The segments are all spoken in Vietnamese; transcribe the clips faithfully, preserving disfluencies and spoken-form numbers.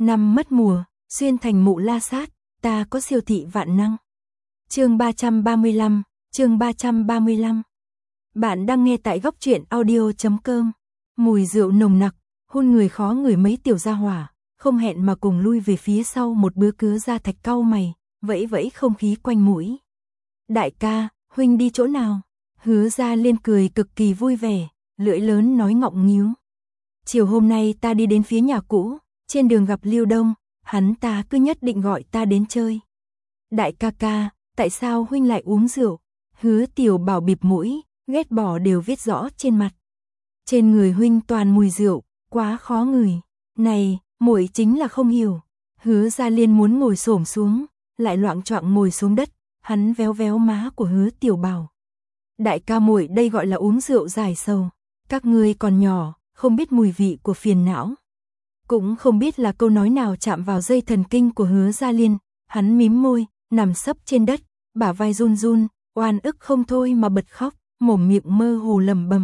Năm mất mùa, xuyên thành mụ la sát, ta có siêu thị vạn năng. Chương ba trăm ba mươi lăm, chương ba trăm ba mươi lăm. Bạn đang nghe tại góc truyện audio chấm com. Mùi rượu nồng nặc, hôn người khó ngửi mấy tiểu gia hỏa, không hẹn mà cùng lui về phía sau một bữa cứa ra thạch cau mày, vẫy vẫy không khí quanh mũi. Đại ca, huynh đi chỗ nào? Hứa Gia Liên cười cực kỳ vui vẻ, lưỡi lớn nói ngọng nghíu. Chiều hôm nay ta đi đến phía nhà cũ, trên đường gặp Lưu Đông, hắn ta cứ nhất định gọi ta đến chơi. Đại ca ca, tại sao huynh lại uống rượu? Hứa Tiểu Bảo bịt mũi, ghét bỏ đều viết rõ trên mặt. Trên người huynh toàn mùi rượu, quá khó ngửi. Này, muội chính là không hiểu. Hứa Gia Liên muốn ngồi xổm xuống, lại loạng choạng ngồi xuống đất, hắn véo véo má của Hứa Tiểu Bảo. Đại ca muội đây gọi là uống rượu giải sầu. Các ngươi còn nhỏ, không biết mùi vị của phiền não. Cũng không biết là câu nói nào chạm vào dây thần kinh của Hứa Gia Liên, hắn mím môi, nằm sấp trên đất, bả vai run run, oan ức không thôi mà bật khóc, mồm miệng mơ hồ lẩm bẩm.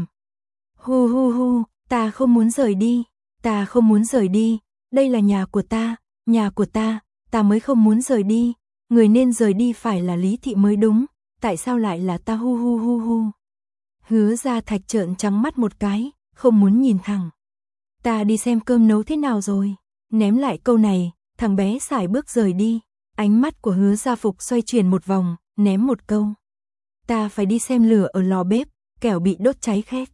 Hu hu hu, ta không muốn rời đi, ta không muốn rời đi, đây là nhà của ta, nhà của ta, ta mới không muốn rời đi, người nên rời đi phải là Lý Thị mới đúng, tại sao lại là ta hu hu hu hu. Hứa Gia Thạch trợn trắng mắt một cái, không muốn nhìn thẳng. Ta đi xem cơm nấu thế nào rồi. Ném lại câu này, thằng bé sải bước rời đi. Ánh mắt của Hứa Gia Phục xoay chuyển một vòng, ném một câu. Ta phải đi xem lửa ở lò bếp, kẻo bị đốt cháy khét.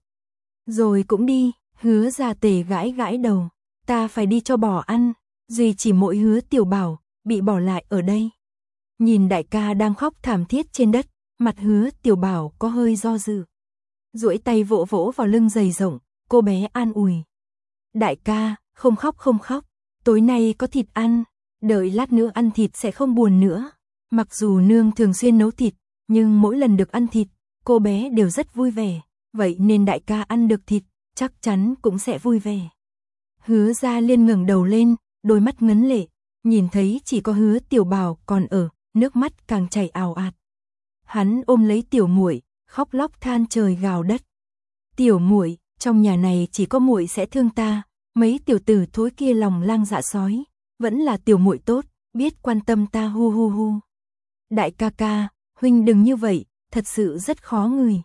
Rồi cũng đi, Hứa Gia Tề gãi gãi đầu. Ta phải đi cho bò ăn, duy chỉ mỗi Hứa Tiểu Bảo, bị bỏ lại ở đây. Nhìn đại ca đang khóc thảm thiết trên đất, mặt Hứa Tiểu Bảo có hơi do dự. Duỗi tay vỗ vỗ vào lưng dày rộng, cô bé an ủi. Đại ca, không khóc không khóc, tối nay có thịt ăn, đợi lát nữa ăn thịt sẽ không buồn nữa. Mặc dù nương thường xuyên nấu thịt, nhưng mỗi lần được ăn thịt, cô bé đều rất vui vẻ, vậy nên đại ca ăn được thịt, chắc chắn cũng sẽ vui vẻ. Hứa Gia Liên ngẩng đầu lên, đôi mắt ngấn lệ, nhìn thấy chỉ có Hứa Tiểu Bảo còn ở, nước mắt càng chảy ào ạt. Hắn ôm lấy Tiểu muội, khóc lóc than trời gào đất. Tiểu muội, trong nhà này chỉ có muội sẽ thương ta, mấy tiểu tử thối kia lòng lang dạ sói, vẫn là tiểu muội tốt, biết quan tâm ta hu hu hu. Đại ca ca, huynh đừng như vậy, thật sự rất khó ngửi.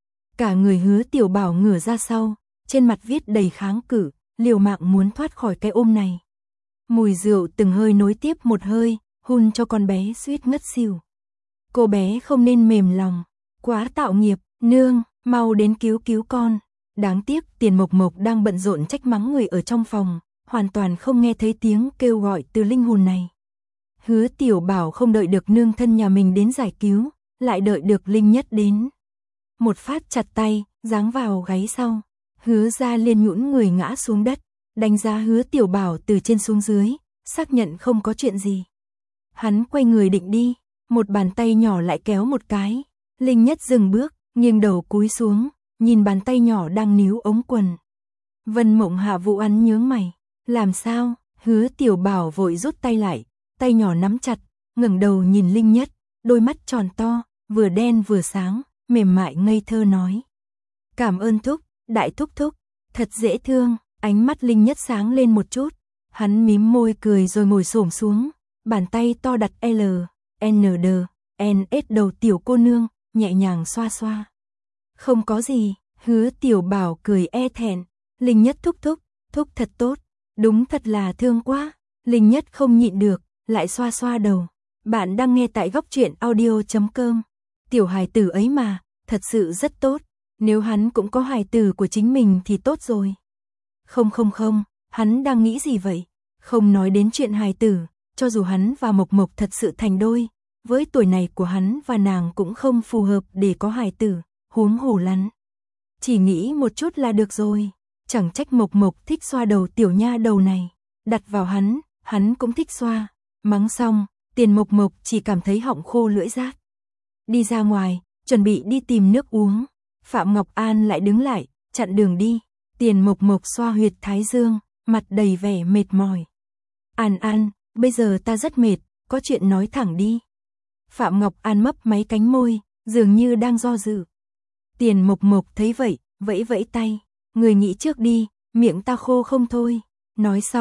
Cả người Hứa Tiểu Bảo ngửa ra sau, trên mặt viết đầy kháng cự, liều mạng muốn thoát khỏi cái ôm này. Mùi rượu từng hơi nối tiếp một hơi, hun cho con bé suýt ngất xỉu. Cô bé không nên mềm lòng, quá tạo nghiệp, nương, mau đến cứu cứu con. Đáng tiếc Tiền Mộc Mộc đang bận rộn trách mắng người ở trong phòng, hoàn toàn không nghe thấy tiếng kêu gọi từ linh hồn này. Hứa Tiểu Bảo không đợi được nương thân nhà mình đến giải cứu, lại đợi được Linh Nhất đến. Một phát chặt tay, giáng vào gáy sau. Hứa Gia Liên nhũn người ngã xuống đất, đánh giá Hứa Tiểu Bảo từ trên xuống dưới, xác nhận không có chuyện gì. Hắn quay người định đi, một bàn tay nhỏ lại kéo một cái. Linh Nhất dừng bước, nghiêng đầu cúi xuống, nhìn bàn tay nhỏ đang níu ống quần. Vân Mộng Hạ Vũ Án nhướng mày, làm sao? Hứa Tiểu Bảo vội rút tay lại, tay nhỏ nắm chặt, ngẩng đầu nhìn Linh Nhất, đôi mắt tròn to, vừa đen vừa sáng, mềm mại ngây thơ nói. Cảm ơn thúc, đại thúc thúc, thật dễ thương. Ánh mắt Linh Nhất sáng lên một chút, hắn mím môi cười rồi ngồi xổm xuống, bàn tay to đặt L, N, D, N, S đầu tiểu cô nương, nhẹ nhàng xoa xoa. Không có gì, Hứa Tiểu Bảo cười e thẹn. Linh Nhất thúc thúc, thúc thật tốt, đúng thật là thương quá. Linh Nhất không nhịn được, lại xoa xoa đầu. Bạn đang nghe tại góc truyện audio chấm com. Tiểu hài tử ấy mà, thật sự rất tốt, nếu hắn cũng có hài tử của chính mình thì tốt rồi. Không không không, hắn đang nghĩ gì vậy? Không nói đến chuyện hài tử, cho dù hắn và Mộc Mộc thật sự thành đôi, với tuổi này của hắn và nàng cũng không phù hợp để có hài tử, huống hồ lắn. Chỉ nghĩ một chút là được rồi, chẳng trách Mộc Mộc thích xoa đầu tiểu nha đầu này, đặt vào hắn, hắn cũng thích xoa. Mắng xong, Tiền Mộc Mộc chỉ cảm thấy họng khô lưỡi rát. Đi ra ngoài, chuẩn bị đi tìm nước uống, Phạm Ngọc An lại đứng lại, chặn đường đi. Tiền Mộc Mộc xoa huyệt thái dương, mặt đầy vẻ mệt mỏi. An An, bây giờ ta rất mệt, có chuyện nói thẳng đi. Phạm Ngọc An mấp máy cánh môi, dường như đang do dự. Tiền Mộc Mộc thấy vậy, vẫy vẫy tay. Người nghĩ trước đi, miệng ta khô không thôi. Nói xong,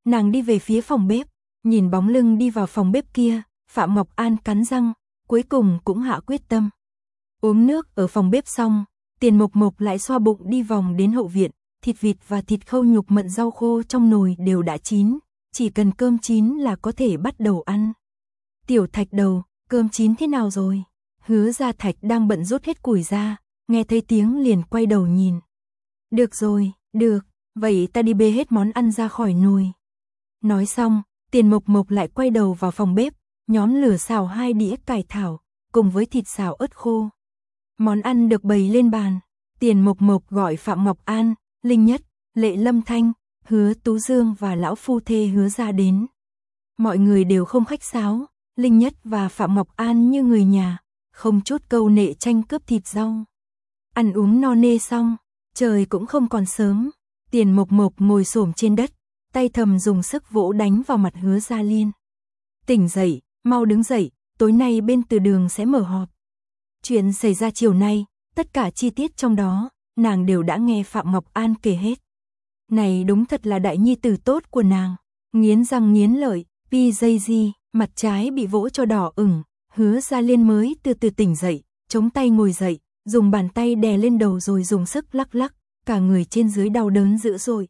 nàng đi về phía phòng bếp, nhìn bóng lưng đi vào phòng bếp kia, Phạm Ngọc An cắn răng, cuối cùng cũng hạ quyết tâm. Uống nước ở phòng bếp xong, Tiền Mộc Mộc lại xoa bụng đi vòng đến hậu viện, thịt vịt và thịt khâu nhục mận rau khô trong nồi đều đã chín, chỉ cần cơm chín là có thể bắt đầu ăn. Tiểu Thạch Đầu, cơm chín thế nào rồi? Hứa Gia Thạch đang bận rút hết củi ra, nghe thấy tiếng liền quay đầu nhìn. Được rồi, được, vậy ta đi bê hết món ăn ra khỏi nồi. Nói xong, Tiền Mộc Mộc lại quay đầu vào phòng bếp, nhóm lửa xào hai đĩa cải thảo, cùng với thịt xào ớt khô. Món ăn được bày lên bàn, Tiền Mộc Mộc gọi Phạm Ngọc An, Linh Nhất, Lệ Lâm Thanh, Hứa Tú Dương và lão phu thê Hứa Gia đến. Mọi người đều không khách sáo, Linh Nhất và Phạm Ngọc An như người nhà, không chút câu nệ tranh cướp thịt rau. Ăn uống no nê xong, trời cũng không còn sớm, Tiền Mộc Mộc ngồi xổm trên đất, tay thầm dùng sức vỗ đánh vào mặt Hứa Gia Liên. Tỉnh dậy, mau đứng dậy, tối nay bên Từ Đường sẽ mở họp. Chuyện xảy ra chiều nay, tất cả chi tiết trong đó, nàng đều đã nghe Phạm Ngọc An kể hết. Này đúng thật là đại nhi tử tốt của nàng, nghiến răng nghiến lợi, pi dây di, mặt trái bị vỗ cho đỏ ửng, Hứa Gia Liên mới từ từ tỉnh dậy, chống tay ngồi dậy, dùng bàn tay đè lên đầu rồi dùng sức lắc lắc, cả người trên dưới đau đớn dữ dội.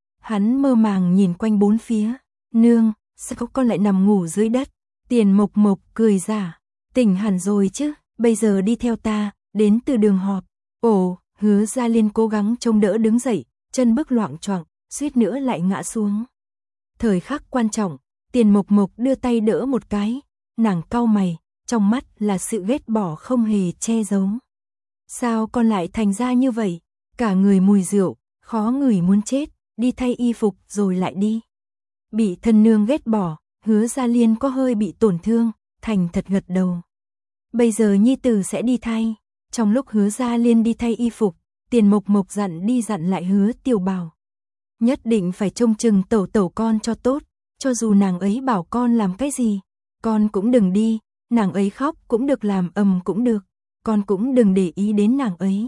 Hắn mơ màng nhìn quanh bốn phía, nương, sao con lại nằm ngủ dưới đất? Tiền Mộc Mộc cười giả, tỉnh hẳn rồi chứ, bây giờ đi theo ta, đến Từ Đường họp. Ồ, Hứa Gia Liên cố gắng chống đỡ đứng dậy, chân bước loạng choạng, suýt nữa lại ngã xuống. Thời khắc quan trọng, Tiền Mộc Mộc đưa tay đỡ một cái, nàng cau mày, trong mắt là sự ghét bỏ không hề che giấu. Sao con lại thành ra như vậy? Cả người mùi rượu, khó ngửi muốn chết, đi thay y phục rồi lại đi. Bị thân nương ghét bỏ, Hứa Gia Liên có hơi bị tổn thương, thành thật gật đầu. Bây giờ nhi tử sẽ đi thay. Trong lúc Hứa Gia Liên đi thay y phục, Tiền Mộc Mộc dặn đi dặn lại Hứa Tiểu Bảo. Nhất định phải trông chừng tẩu tẩu con cho tốt, cho dù nàng ấy bảo con làm cái gì, con cũng đừng đi, nàng ấy khóc cũng được làm ầm cũng được, con cũng đừng để ý đến nàng ấy.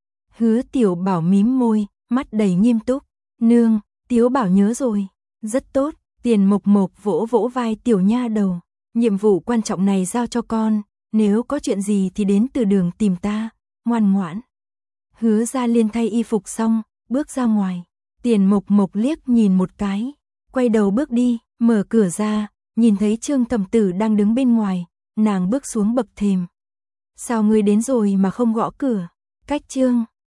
Hứa Tiểu Bảo mím môi, mắt đầy nghiêm túc, nương, Tiểu Bảo nhớ rồi, rất tốt. Tiền Mộc Mộc vỗ vỗ vai tiểu nha đầu, nhiệm vụ quan trọng này giao cho con, nếu có chuyện gì thì đến Từ Đường tìm ta, ngoan ngoãn. Hứa Gia Liên thay y phục xong, bước ra ngoài, Tiền Mộc Mộc liếc nhìn một cái, quay đầu bước đi, mở cửa ra, nhìn thấy Trương Thẩm Tử đang đứng bên ngoài, nàng bước xuống bậc thềm. Sao ngươi đến rồi mà không gõ cửa? Cách Trương